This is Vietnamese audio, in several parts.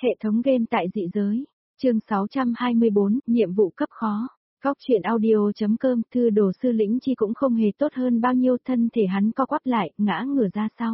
Hệ thống game tại dị giới. Chương 624, nhiệm vụ cấp khó. Góc truyện audio.com, thư đồ sư lĩnh chi cũng không hề tốt hơn bao nhiêu, thân thể hắn co quắp lại, ngã ngửa ra sau.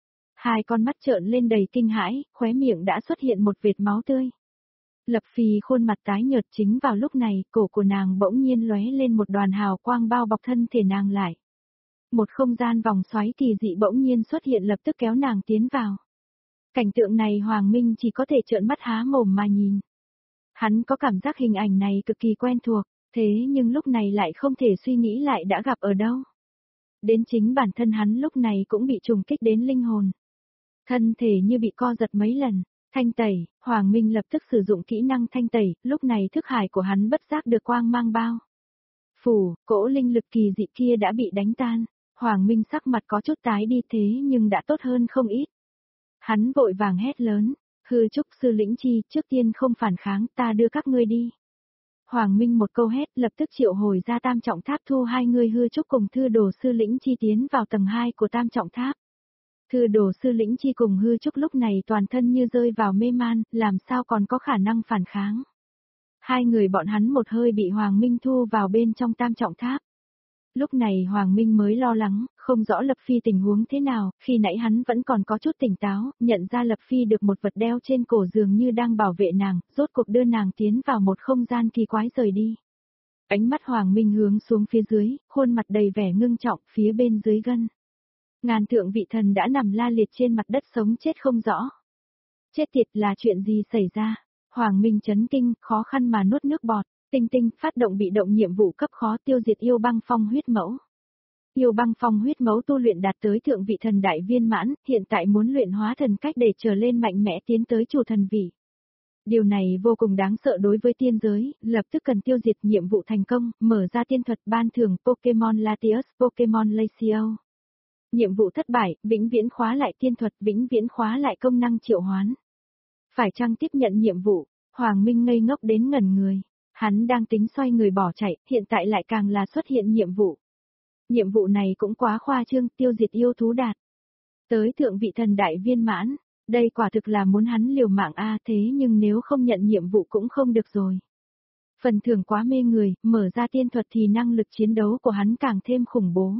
Hai con mắt trợn lên đầy kinh hãi, khóe miệng đã xuất hiện một vệt máu tươi. Lập Phi khuôn mặt tái nhợt, chính vào lúc này, cổ của nàng bỗng nhiên lóe lên một đoàn hào quang bao bọc thân thể nàng lại. Một không gian vòng xoáy kỳ dị bỗng nhiên xuất hiện, lập tức kéo nàng tiến vào. Cảnh tượng này Hoàng Minh chỉ có thể trợn mắt há mồm mà nhìn. Hắn có cảm giác hình ảnh này cực kỳ quen thuộc, thế nhưng lúc này lại không thể suy nghĩ lại đã gặp ở đâu. Đến chính bản thân hắn lúc này cũng bị trùng kích đến linh hồn. Thân thể như bị co giật mấy lần. Thanh tẩy, Hoàng Minh lập tức sử dụng kỹ năng thanh tẩy, lúc này thức hải của hắn bất giác được quang mang bao. Phủ, cỗ linh lực kỳ dị kia đã bị đánh tan. Hoàng Minh sắc mặt có chút tái đi, thế nhưng đã tốt hơn không ít. Hắn vội vàng hét lớn, hư trúc sư lĩnh chi, trước tiên không phản kháng, ta đưa các ngươi đi. Hoàng Minh một câu hét, lập tức triệu hồi ra tam trọng tháp, thu hai người hư trúc cùng thư đồ sư lĩnh chi tiến vào tầng 2 của tam trọng tháp. Thư đồ sư lĩnh chi cùng hư trúc lúc này toàn thân như rơi vào mê man, làm sao còn có khả năng phản kháng. Hai người bọn hắn một hơi bị Hoàng Minh thu vào bên trong tam trọng tháp. Lúc này Hoàng Minh mới lo lắng, không rõ Lập Phi tình huống thế nào, khi nãy hắn vẫn còn có chút tỉnh táo, nhận ra Lập Phi được một vật đeo trên cổ dường như đang bảo vệ nàng, rốt cuộc đưa nàng tiến vào một không gian kỳ quái rời đi. Ánh mắt Hoàng Minh hướng xuống phía dưới, khuôn mặt đầy vẻ ngưng trọng, phía bên dưới gân. Ngàn thượng vị thần đã nằm la liệt trên mặt đất sống chết không rõ. Chết tiệt, là chuyện gì xảy ra? Hoàng Minh chấn kinh, khó khăn mà nuốt nước bọt. Tinh Tinh phát động bị động nhiệm vụ cấp khó, tiêu diệt yêu băng phong huyết mẫu. Yêu băng phong huyết mẫu tu luyện đạt tới thượng vị thần đại viên mãn, hiện tại muốn luyện hóa thần cách để trở lên mạnh mẽ tiến tới chủ thần vị. Điều này vô cùng đáng sợ đối với tiên giới, lập tức cần tiêu diệt. Nhiệm vụ thành công, mở ra tiên thuật, ban thưởng Pokemon Latios, Pokemon Lacio. Nhiệm vụ thất bại, vĩnh viễn khóa lại tiên thuật, vĩnh viễn khóa lại công năng triệu hoán. Phải chăng tiếp nhận nhiệm vụ? Hoàng Minh ngây ngốc đến ngẩn người. Hắn đang tính xoay người bỏ chạy, hiện tại lại càng là xuất hiện nhiệm vụ. Nhiệm vụ này cũng quá khoa trương, tiêu diệt yêu thú đạt tới thượng vị thần đại viên mãn. Đây quả thực là muốn hắn liều mạng a, thế nhưng nếu không nhận nhiệm vụ cũng không được rồi. Phần thưởng quá mê người, mở ra tiên thuật thì năng lực chiến đấu của hắn càng thêm khủng bố.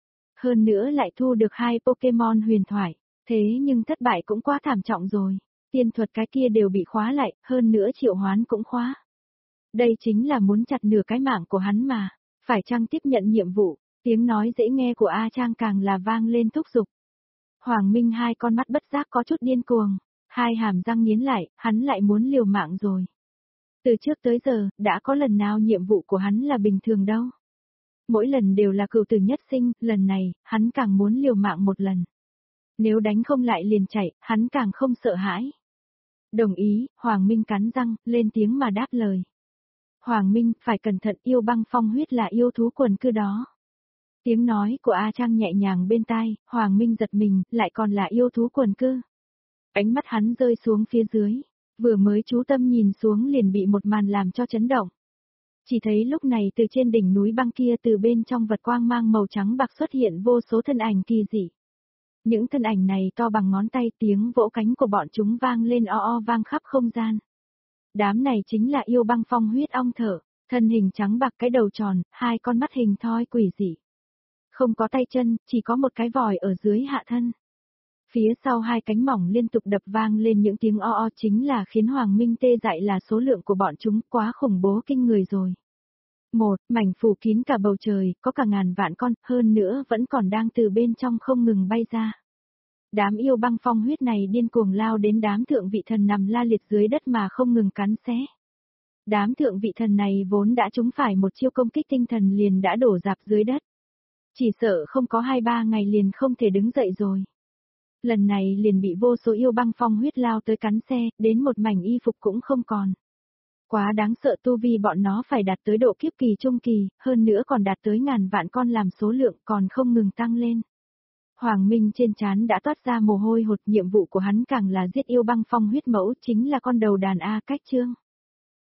Hơn nữa lại thu được 2 Pokemon huyền thoại, thế nhưng thất bại cũng quá thảm trọng rồi. Tiên thuật cái kia đều bị khóa lại, hơn nữa triệu hoán cũng khóa. Đây chính là muốn chặt nửa cái mạng của hắn mà, phải chăng tiếp nhận nhiệm vụ, tiếng nói dễ nghe của A Trang càng là vang lên thúc giục. Hoàng Minh hai con mắt bất giác có chút điên cuồng, hai hàm răng nghiến lại, hắn lại muốn liều mạng rồi. Từ trước tới giờ, đã có lần nào nhiệm vụ của hắn là bình thường đâu. Mỗi lần đều là cựu tử nhất sinh, lần này, hắn càng muốn liều mạng một lần. Nếu đánh không lại liền chạy, hắn càng không sợ hãi. Đồng ý, Hoàng Minh cắn răng, lên tiếng mà đáp lời. Hoàng Minh, phải cẩn thận, yêu băng phong huyết là yêu thú quần cư đó. Tiếng nói của A Trang nhẹ nhàng bên tai, Hoàng Minh giật mình, lại còn là yêu thú quần cư. Ánh mắt hắn rơi xuống phía dưới, vừa mới chú tâm nhìn xuống liền bị một màn làm cho chấn động. Chỉ thấy lúc này từ trên đỉnh núi băng kia, từ bên trong vật quang mang màu trắng bạc xuất hiện vô số thân ảnh kỳ dị. Những thân ảnh này to bằng ngón tay, tiếng vỗ cánh của bọn chúng vang lên o o vang khắp không gian. Đám này chính là yêu băng phong huyết ong thở, thân hình trắng bạc, cái đầu tròn, hai con mắt hình thoi quỷ dị. Không có tay chân, chỉ có một cái vòi ở dưới hạ thân. Phía sau hai cánh mỏng liên tục đập vang lên những tiếng o o, chính là khiến Hoàng Minh tê dại, là số lượng của bọn chúng quá khủng bố kinh người rồi. Một mảnh phủ kín cả bầu trời, có cả ngàn vạn con, hơn nữa vẫn còn đang từ bên trong không ngừng bay ra. Đám yêu băng phong huyết này điên cuồng lao đến đám thượng vị thần nằm la liệt dưới đất mà không ngừng cắn xé. Đám thượng vị thần này vốn đã trúng phải một chiêu công kích tinh thần liền đã đổ rạp dưới đất. Chỉ sợ không có 2-3 ngày liền không thể đứng dậy rồi. Lần này liền bị vô số yêu băng phong huyết lao tới cắn xe, đến một mảnh y phục cũng không còn. Quá đáng sợ, tu vi bọn nó phải đạt tới độ kiếp kỳ trung kỳ, hơn nữa còn đạt tới ngàn vạn con, làm số lượng còn không ngừng tăng lên. Hoàng Minh trên trán đã toát ra mồ hôi hột, nhiệm vụ của hắn càng là giết yêu băng phong huyết mẫu, chính là con đầu đàn A Cách Chương.